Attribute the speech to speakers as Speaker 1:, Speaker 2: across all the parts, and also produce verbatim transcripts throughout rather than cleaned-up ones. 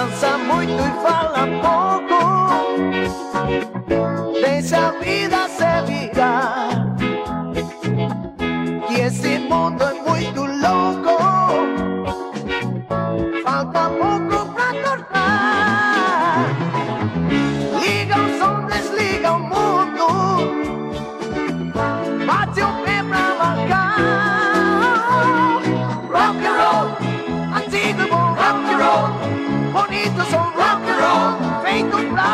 Speaker 1: Dança muito e fala pouco, deixa a vida se virar, que esse mundo é muito louco, falta pouco pra tornar. Liga o som, desliga o mundo, bate o pé pra marcar. Rock and roll, antigo e bom rock and roll, bonito som rock and roll, feito pra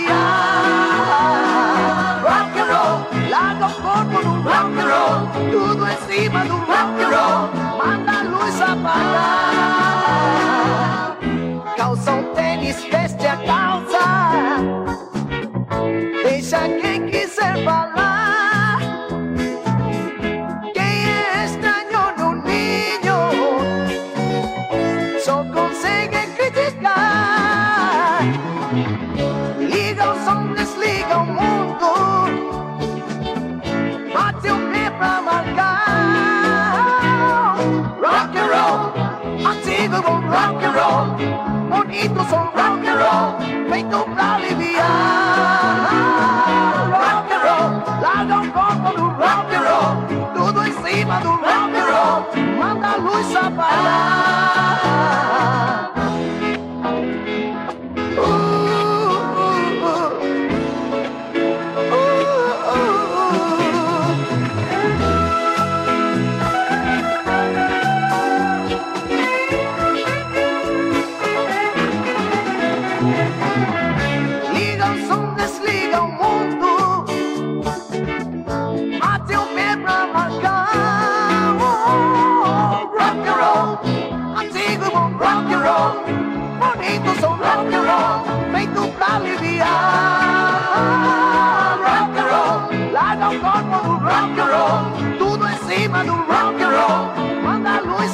Speaker 1: aliviar. Rock and roll, larga o corpo no rock and roll, tudo em cima do rock and roll, manda a luz apagar. Calça um tênis, veste a calça, deixa quem quiser falar. Quem é estranho no ninho só consegue criticar. Liga o som, desliga o mundo, bate o pé pra marcar. Rock and roll, antigo bom rock and roll, bonito som rock and roll, feito pra aliviar. Rock and roll, larga o corpo do rock and roll, tudo em cima do rock and roll, manda a luz apagar. Uh, uh, uh. Uh, uh, Liga o som, desliga o mundo, bate o pé pra marcar. Oh, rock and roll, antigo bom rock and roll, bonito som rock and roll, feito pra aliviar. Rock and roll, larga o corpo do rock and roll, tudo em cima do rock and roll, manda a luz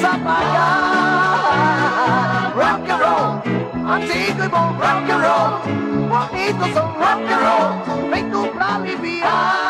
Speaker 1: apagar. Rock and roll, antigo e bom rock and roll, bonito som rock and roll, feito pra aliviar.